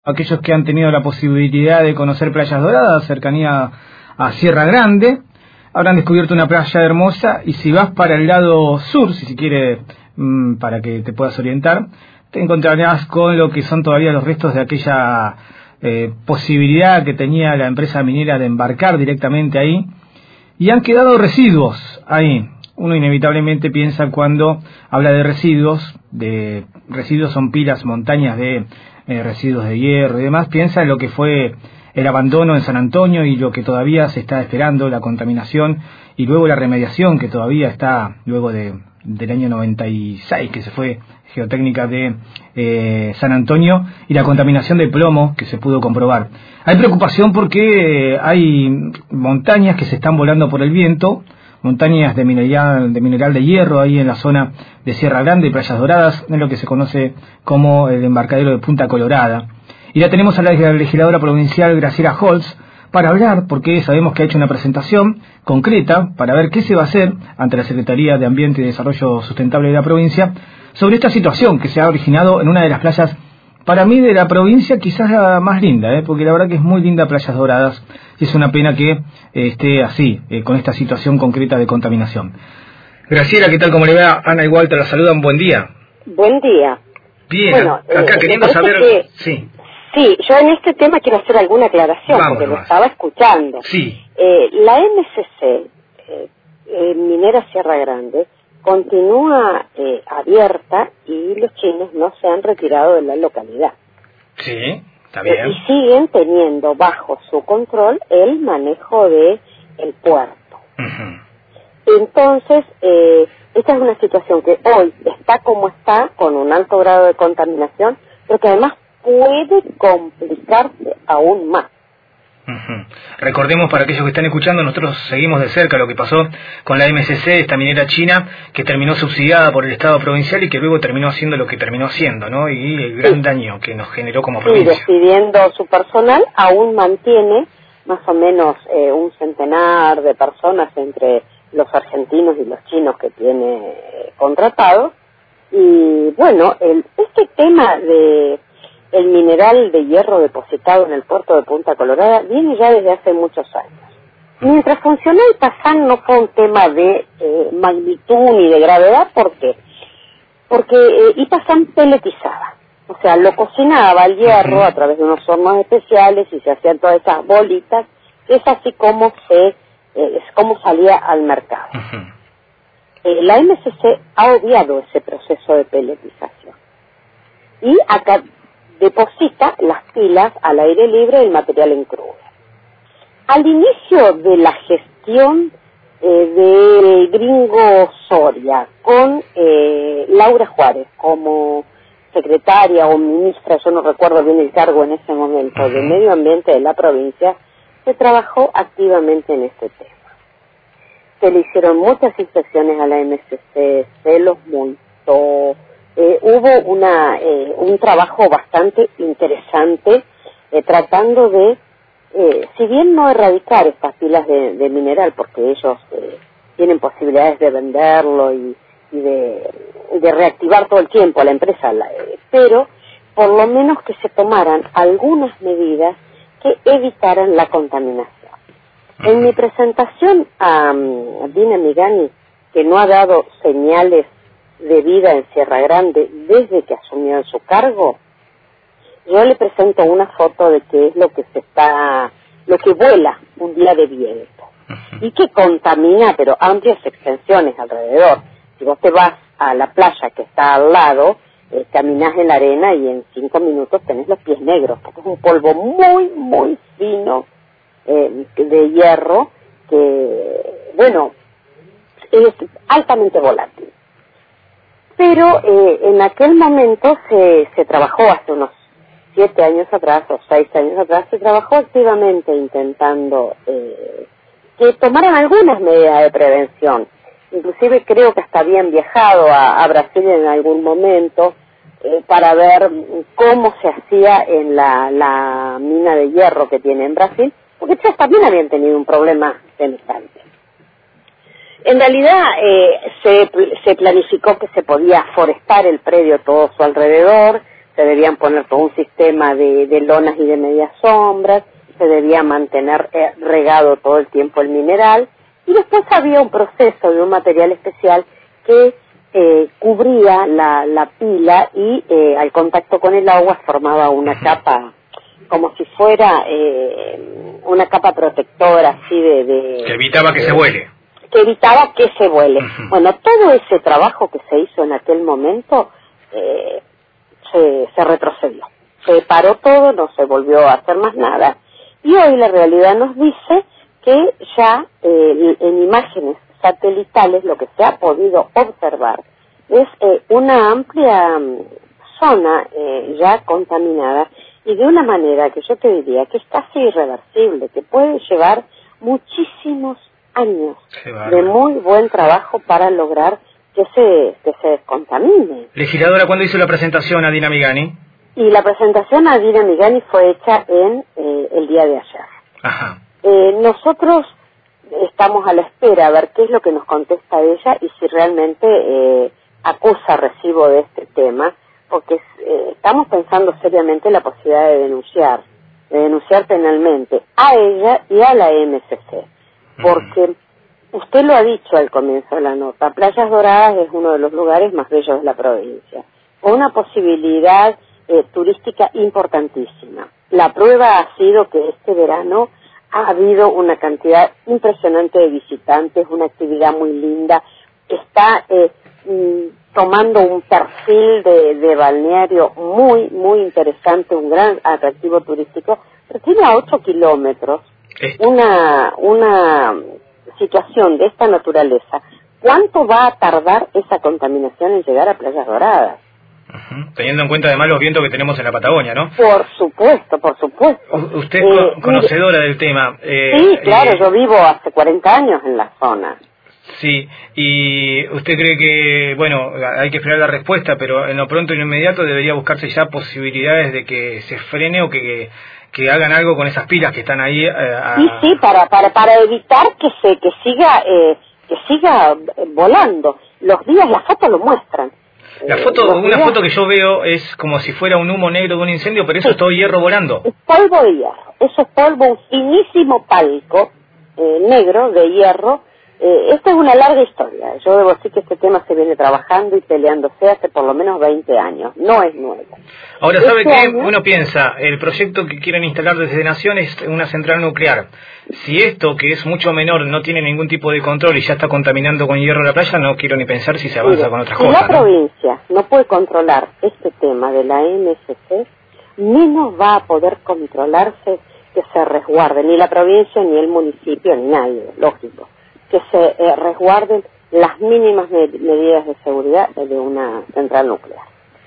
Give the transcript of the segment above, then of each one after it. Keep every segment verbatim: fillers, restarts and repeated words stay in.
Aquellos que han tenido la posibilidad de conocer Playas Doradas, cercanía a Sierra Grande, habrán descubierto una playa hermosa, y si vas para el lado sur, si se quiere, mmm, para que te puedas orientar, te encontrarás con lo que son todavía los restos de aquella eh, posibilidad que tenía la empresa minera de embarcar directamente ahí, y han quedado residuos ahí. Uno inevitablemente piensa, cuando habla de residuos, de residuos son pilas, montañas de eh, residuos de hierro y demás, piensa en lo que fue el abandono en San Antonio y lo que todavía se está esperando, la contaminación, y luego la remediación que todavía está, luego de del año noventa y seis, que se fue geotécnica de eh, San Antonio, y la contaminación de plomo que se pudo comprobar. Hay preocupación porque hay montañas que se están volando por el viento, montañas de mineral, de mineral de hierro ahí en la zona de Sierra Grande y Playas Doradas, en lo que se conoce como el embarcadero de Punta Colorada. Y la tenemos a la legisladora provincial Graciela Holtz para hablar, porque sabemos que ha hecho una presentación concreta para ver qué se va a hacer ante la Secretaría de Ambiente y Desarrollo Sustentable de la provincia sobre esta situación que se ha originado en una de las playas, para mí, de la provincia, quizás la más linda, ¿eh? porque la verdad que es muy linda Playas Doradas, y es una pena que eh, esté así, eh, con esta situación concreta de contaminación. Graciela, ¿qué tal? ¿Cómo le va? Ana y Walter la saludan, buen día. Buen día. Bien, bueno, acá eh, queriendo saber... Que, sí. sí, yo en este tema quiero hacer alguna aclaración, Vamos porque nomás. lo estaba escuchando. Sí. Eh, la M C C, eh, eh, Minera Sierra Grande, continúa eh, abierta, y los chinos no se han retirado de la localidad. Sí, está bien. Eh, y siguen teniendo bajo su control el manejo de el puerto. Uh-huh. Entonces, eh, esta es una situación que hoy está como está, con un alto grado de contaminación, pero que además puede complicarse aún más. Uh-huh. Recordemos, para aquellos que están escuchando, nosotros seguimos de cerca lo que pasó con la M C C, esta minera china que terminó subsidiada por el Estado provincial y que luego terminó haciendo lo que terminó haciendo, ¿no? Y el gran sí. daño que nos generó como sí, provincia. Despidiendo su personal, aún mantiene más o menos eh, un centenar de personas entre los argentinos y los chinos que tiene eh, contratados. Y bueno, el, este tema de el mineral de hierro depositado en el puerto de Punta Colorada viene ya desde hace muchos años. Mientras funcionó el Pazán, no fue un tema de eh, magnitud ni de gravedad. ¿Por qué? Porque eh, Ipazán peletizaba, o sea, lo cocinaba el hierro uh-huh. a través de unos hornos especiales, y se hacían todas esas bolitas, que es así como se eh, es como salía al mercado. Uh-huh. Eh, la M C C ha obviado ese proceso de peletización, y acá deposita las pilas al aire libre del material en crudo. Al inicio de la gestión eh, del gringo Soria, con eh, Laura Juárez como secretaria o ministra, yo no recuerdo bien el cargo en ese momento, uh-huh. de Medio Ambiente de la provincia, se trabajó activamente en este tema. Se le hicieron muchas inspecciones a la M C C, se los multó. Eh, hubo una eh, un trabajo bastante interesante eh, tratando de, eh, si bien no erradicar estas pilas de, de mineral, porque ellos eh, tienen posibilidades de venderlo y, y de, de reactivar todo el tiempo a la empresa, la, eh, pero por lo menos que se tomaran algunas medidas que evitaran la contaminación. En mi presentación a, a Dina Migani, que no ha dado señales de vida en Sierra Grande desde que asumió en su cargo, yo le presento una foto de qué es lo que se está, lo que vuela un día de viento y que contamina, pero amplias extensiones alrededor. Si vos te vas a la playa que está al lado, eh, caminás en la arena y en cinco minutos tenés los pies negros, porque es un polvo muy, muy fino eh, de hierro que, bueno, es altamente volátil. Pero eh, en aquel momento se, se trabajó, hace unos siete años atrás o seis años atrás, se trabajó activamente intentando eh, que tomaran algunas medidas de prevención. Inclusive creo que hasta habían viajado a, a Brasil en algún momento eh, para ver cómo se hacía en la, la mina de hierro que tiene en Brasil, porque ellos también habían tenido un problema semejante. En realidad eh, se, se planificó que se podía forestar el predio todo a su alrededor, se debían poner todo un sistema de, de lonas y de medias sombras, se debía mantener eh, regado todo el tiempo el mineral, y después había un proceso de un material especial que eh, cubría la, la pila y eh, al contacto con el agua formaba una capa, como si fuera eh, una capa protectora así de... de que evitaba que de, se vuele. Que evitaba que se vuele. Uh-huh. Bueno, todo ese trabajo que se hizo en aquel momento eh, se, se retrocedió. Se paró todo, no se volvió a hacer más nada. Y hoy la realidad nos dice que ya eh, en imágenes satelitales lo que se ha podido observar es eh, una amplia zona eh, ya contaminada, y de una manera que yo te diría que es casi irreversible, que puede llevar muchísimos años de muy buen trabajo para lograr que se, que se descontamine. Legisladora, ¿cuándo hizo la presentación a Dina Migani? Y la presentación a Dina Migani fue hecha en eh, el día de ayer. Ajá. Eh, nosotros estamos a la espera a ver qué es lo que nos contesta ella y si realmente eh, acusa recibo de este tema, porque eh, estamos pensando seriamente en la posibilidad de denunciar, de denunciar penalmente a ella y a la M S C, porque uh-huh. usted lo ha dicho al comienzo de la nota, Playas Doradas es uno de los lugares más bellos de la provincia, con una posibilidad eh, turística importantísima. La prueba ha sido que este verano ha habido una cantidad impresionante de visitantes, una actividad muy linda, está eh, mm, tomando un perfil de, de balneario muy, muy interesante, un gran atractivo turístico, pero tiene a ocho kilómetros una, una situación de esta naturaleza. ¿Cuánto va a tardar esa contaminación en llegar a Playas Doradas? Uh-huh. Teniendo en cuenta además los vientos que tenemos en la Patagonia, ¿no? Por supuesto, por supuesto. U- usted es eh, conocedora mire, del tema. Eh, sí, claro, eh, yo vivo hace cuarenta años en la zona. Sí, y usted cree que, bueno, hay que esperar la respuesta, pero en lo pronto y en lo inmediato debería buscarse ya posibilidades de que se frene o que, que hagan algo con esas pilas que están ahí. Eh, a... Sí, sí, para para para evitar que se que siga eh, que siga volando. Los días, las fotos lo muestran. La foto, eh, una días... foto que yo veo es como si fuera un humo negro de un incendio, pero eso sí. Es todo hierro volando. Es polvo de hierro, eso es polvo, un finísimo palco eh, negro de hierro. Eh, esta es una larga historia. Yo debo decir que este tema se viene trabajando y peleándose hace por lo menos veinte años. No es nuevo. Ahora, ¿sabe este qué? Año... Uno piensa, el proyecto que quieren instalar desde Nación es una central nuclear. Si esto, que es mucho menor, no tiene ningún tipo de control y ya está contaminando con hierro la playa, no quiero ni pensar si se avanza Mire, con otras si cosas. Si la ¿no? provincia no puede controlar este tema de la M S C, menos va a poder controlarse que se resguarde ni la provincia, ni el municipio, ni nadie, lógico. Que se eh, resguarden las mínimas med- medidas de seguridad de una central nuclear.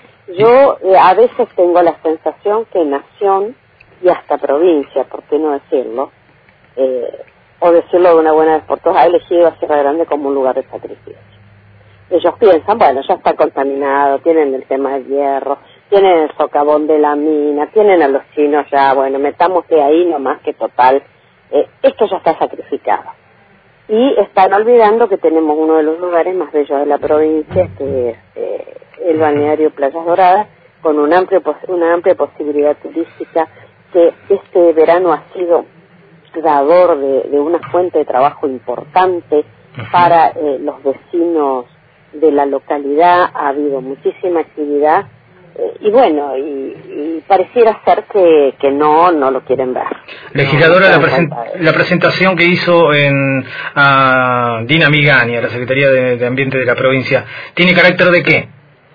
Yo eh, a veces tengo la sensación que Nación y hasta provincia, por qué no decirlo, eh, o decirlo de una buena vez por todas, ha elegido a Sierra Grande como un lugar de sacrificio. Ellos piensan, bueno, ya está contaminado, tienen el tema del hierro, tienen el socavón de la mina, tienen a los chinos ya, bueno, metamos de ahí nomás que total, eh, esto ya está sacrificado. Y están olvidando que tenemos uno de los lugares más bellos de la provincia, que es eh, el balneario Playas Doradas, con un amplio, una amplia posibilidad turística, que este verano ha sido dador de, de una fuente de trabajo importante para eh, los vecinos de la localidad. Ha habido muchísima actividad eh, y bueno, y, y pareciera ser que, que no no lo quieren ver. Legisladora, no, no la, present, la presentación que hizo en a Dina Migani, a la Secretaría de, de Ambiente de la provincia, ¿tiene carácter de qué?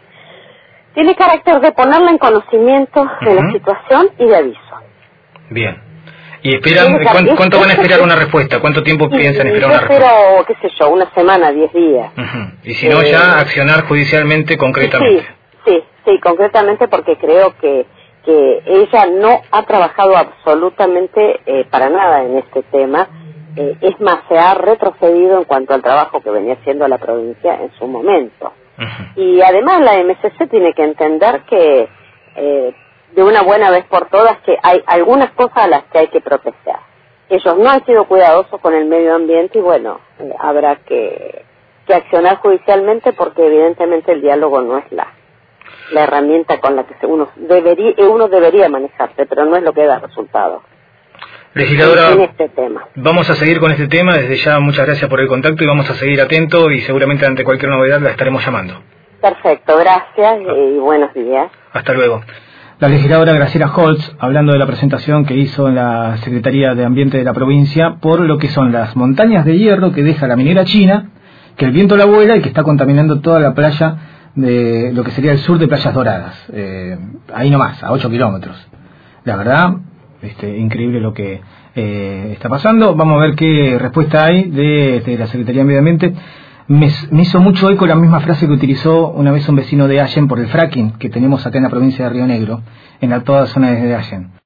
Tiene carácter de ponerla en conocimiento uh-huh. de la situación y de aviso. Bien. ¿Y esperan, ¿cuánto, cuánto van a esperar una respuesta? ¿Cuánto tiempo sí, piensan esperar una espero, respuesta? Espero, qué sé yo, una semana, diez días. Uh-huh. Y si no, eh, ya accionar judicialmente, concretamente. Sí, sí, sí, concretamente porque creo que, que ella no ha trabajado absolutamente eh, para nada en este tema. Eh, es más, se ha retrocedido en cuanto al trabajo que venía haciendo la provincia en su momento. Uh-huh. Y además la M S C tiene que entender que... Eh, de una buena vez por todas, que hay algunas cosas a las que hay que proteger. Ellos no han sido cuidadosos con el medio ambiente y bueno, eh, habrá que, que accionar judicialmente porque evidentemente el diálogo no es la. la herramienta con la que uno debería, uno debería manejarse, pero no es lo que da resultado. Legisladora, en este tema. Vamos a seguir con este tema. Desde ya, muchas gracias por el contacto y vamos a seguir atentos y seguramente ante cualquier novedad la estaremos llamando. Perfecto, gracias y buenos días. Hasta luego. La legisladora Graciela Holtz, hablando de la presentación que hizo en la Secretaría de Ambiente de la provincia por lo que son las montañas de hierro que deja la minera china, que el viento la vuela y que está contaminando toda la playa de lo que sería el sur de Playas Doradas, eh, ahí nomás, a ocho kilómetros. La verdad, este, increíble lo que eh, está pasando. Vamos a ver qué respuesta hay de, de la Secretaría de Medio Ambiente. Me, me hizo mucho eco la misma frase que utilizó una vez un vecino de Allen por el fracking que tenemos acá en la provincia de Río Negro, en la toda zona de Allen.